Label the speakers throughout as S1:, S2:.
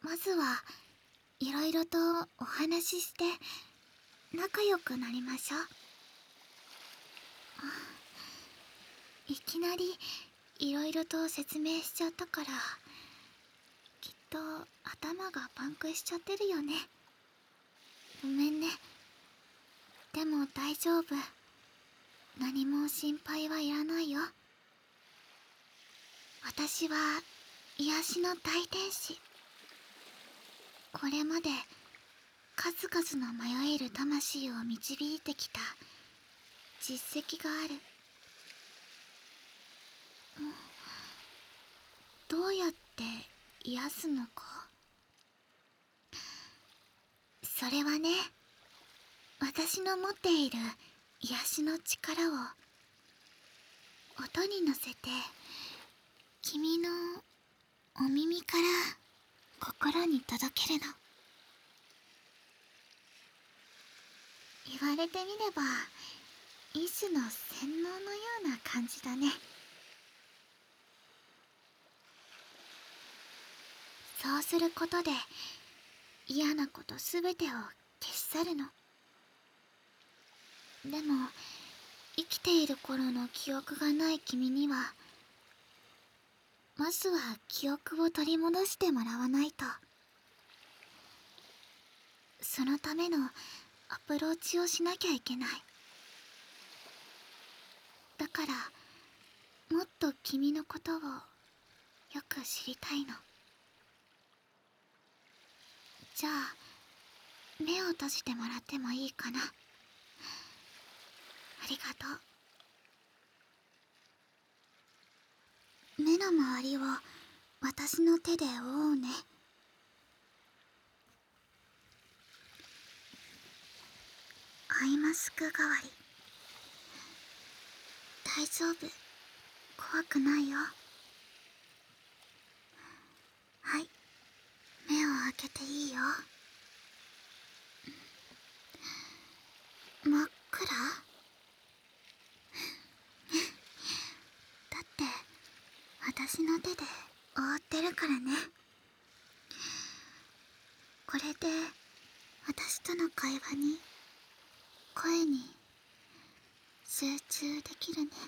S1: まずはいろいろとお話しして仲良くなりましょう。いきなりいろいろと説明しちゃったから、きっと頭がパンクしちゃってるよね。ごめんね。でも大丈夫。何も心配はいらないよ。私は癒しの大天使。これまで数々の迷える魂を導いてきた実績がある。どうやって癒すのか。それはね、私の持っている癒しの力を音に乗せて君のお耳から心に届けるの。言われてみれば一種の洗脳のような感じだね。そうすることで嫌なことすべてを消し去るの。でも生きている頃の記憶がない君には、まずは記憶を取り戻してもらわないと。そのためのアプローチをしなきゃいけない。だからもっと君のことをよく知りたいの。じゃあ目を閉じてもらってもいいかな。ありがとう。目の周りを私の手で覆うね。アイマスク代わり。大丈夫。怖くないよ。はい。目を開けていいよ。真っ暗？だって私の手で覆ってるからね。これで私との会話に、声に集中できるね。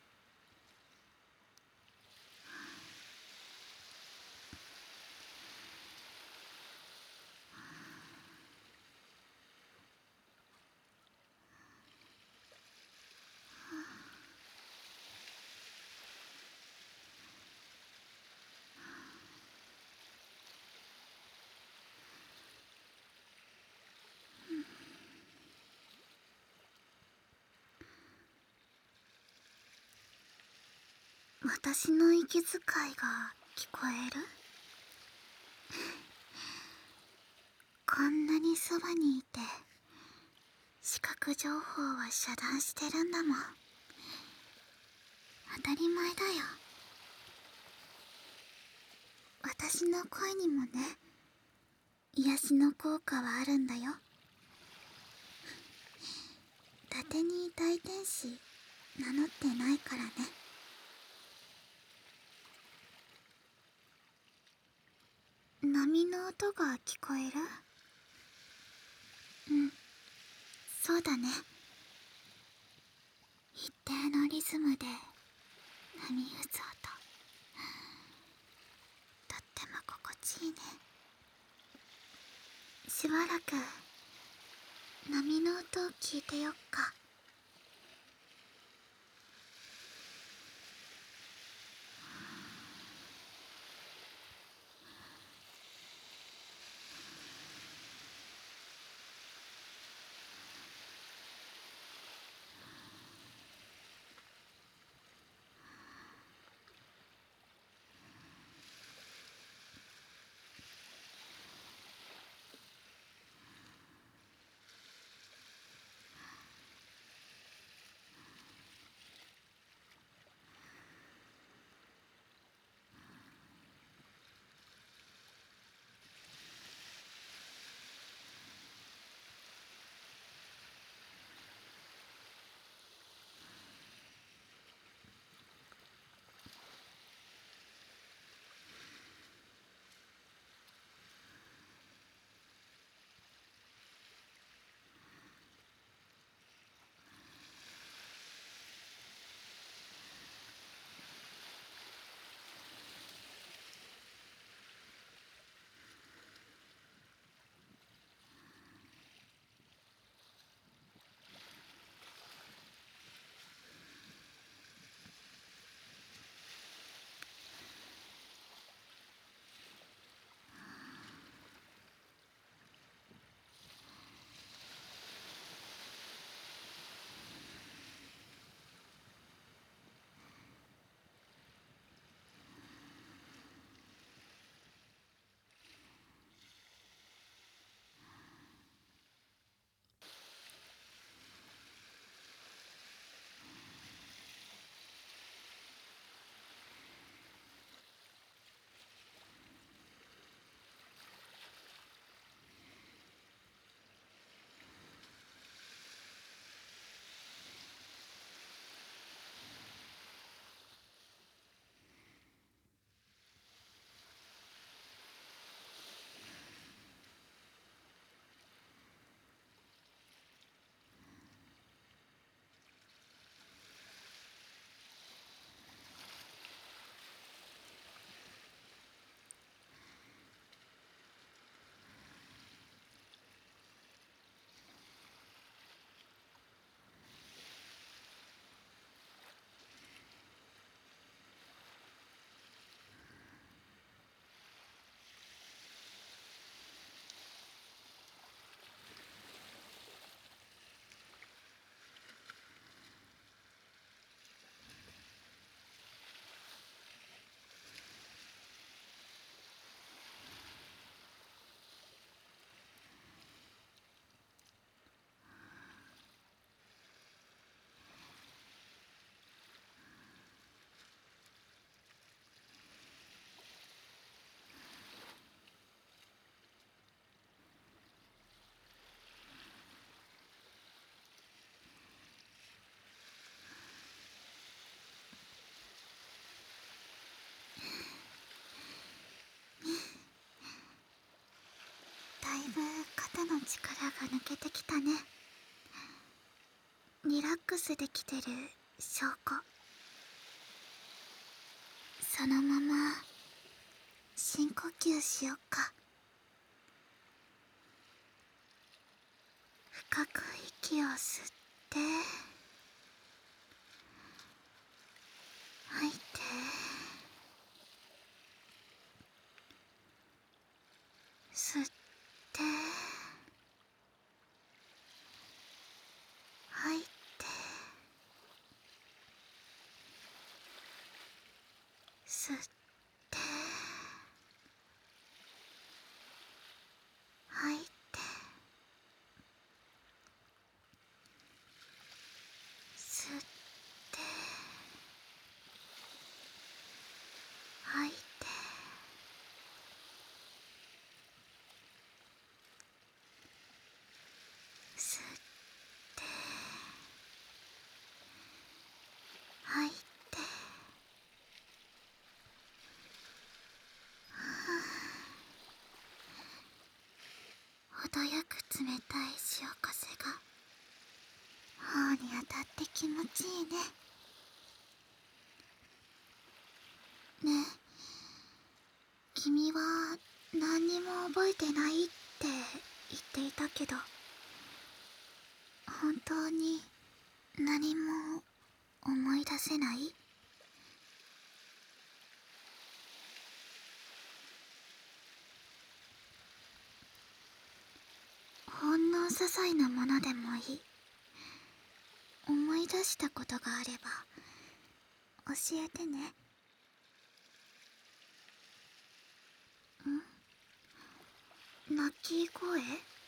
S1: 私の息遣いが聞こえる？こんなにそばにいて視覚情報は遮断してるんだもん。当たり前だよ。私の声にもね、癒しの効果はあるんだよ。伊達に大天使名乗ってないからね。波の音が聞こえる？うん、そうだね。一定のリズムで波打つ音、とっても心地いいね。しばらく波の音を聞いてよっか。 ラックスできてる証拠。そのまま深呼吸しよっか。深く息を吸って吐いて、吸って吐いて、吸って吐いて、吸って吐いて、吸って吐いて、程よく冷たい潮風が頬に当たって気持ちいいね。ねえ、君は何にも覚えてないって言っていたけど、本当に何も思い出せない？ほんの些細なものでもいい。思い出したことがあれば教えてね。泣き声？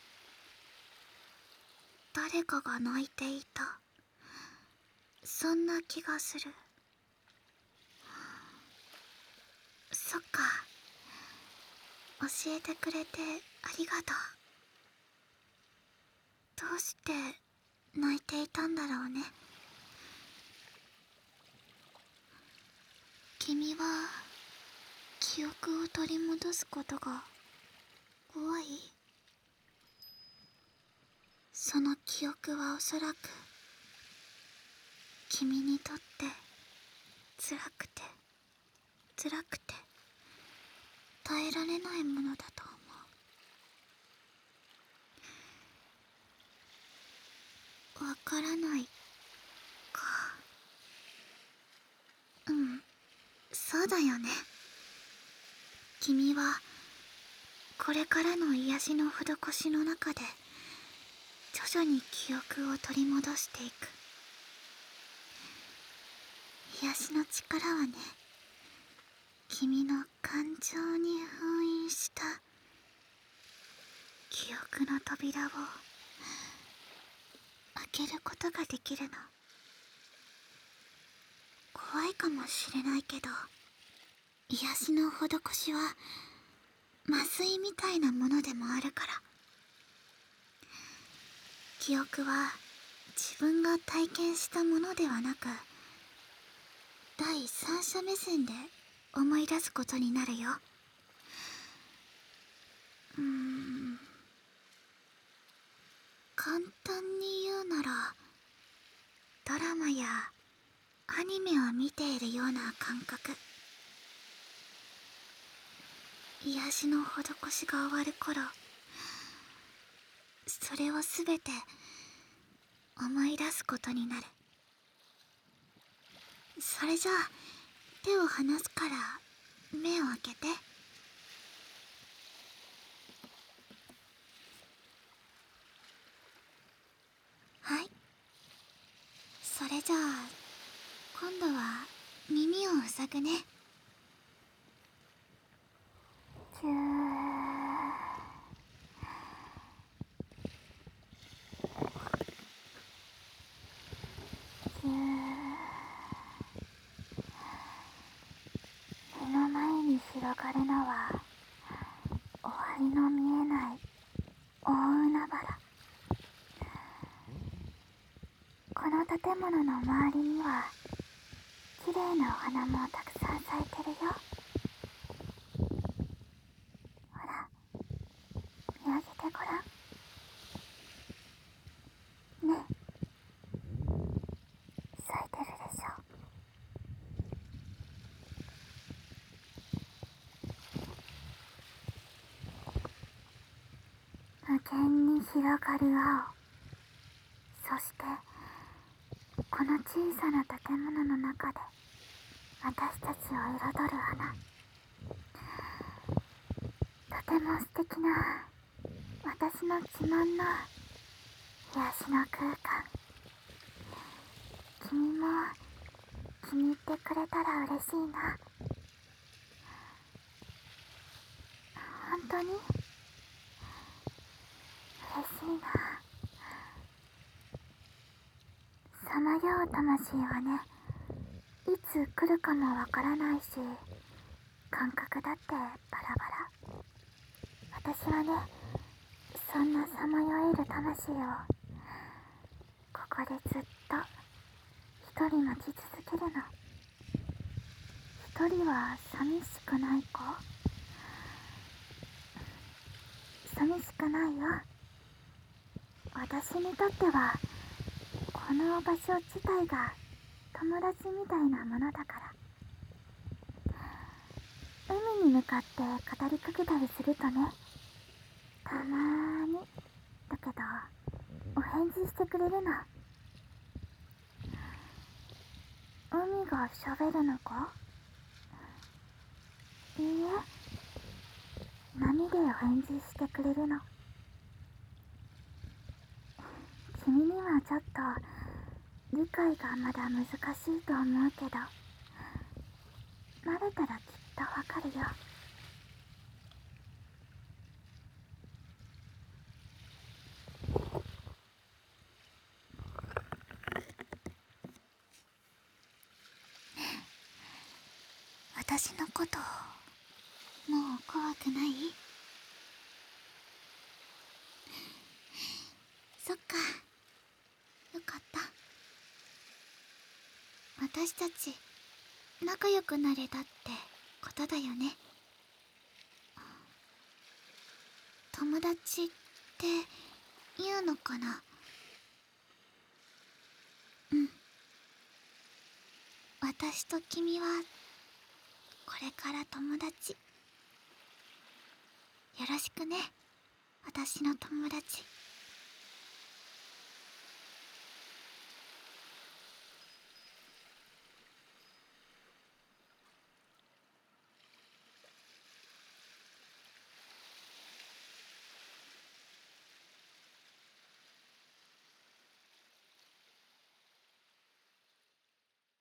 S1: 誰かが泣いていた。そんな気がする。そっか。教えてくれてありがとう。どうして泣いていたんだろうね。君は記憶を取り戻すことが怖い？その記憶はおそらく君にとって辛くて耐えられないものだと思う。わからないか。そうだよね。君はこれからの癒しの施しの中で徐々に記憶を取り戻していく。癒しの力はね、君の感情に封印した記憶の扉を開けることができるの。怖いかもしれないけど、癒しの施しは麻酔みたいなものでもあるから。記憶は自分が体験したものではなく、第三者目線で思い出すことになるよ。簡単に言うなら、ドラマやアニメを見ているような感覚。癒しの施しが終わる頃、それをすべて思い出すことになる。それじゃあ手を離すから目を開けて。はい。それじゃあ今度は耳を塞ぐね。キュー。目の前に広がるのは終わりの見えない大海原。この建物の周りには綺麗なお花もたくさん咲いてるよ。ほら、見上げてごらんね。 広がる青、そしてこの小さな建物の中で私たちを彩る花、とても素敵な私の自慢の癒しの空間。君も気に入ってくれたら嬉しいな。本当に嬉しいな。さまよう魂はね、いつ来るかもわからないし、感覚だってバラバラ。私はね、そんなさまよえる魂をここでずっと一人待ち続けるの。一人は寂しくないか？寂しくないよ。私にとってはこの場所自体が友達みたいなものだから。海に向かって語りかけたりするとね、たまーにだけどお返事してくれるの。海が喋るのか？いいえ、波でお返事してくれるの。君にはちょっと理解がまだ難しいと思うけど、慣れたらきっとわかるよ。私のこともう怖くない？そっか、よかった。私たち仲良くなれたってことだよね。友達って言うのかな？うん。私と君はこれから友達。よろしくね、私の友達。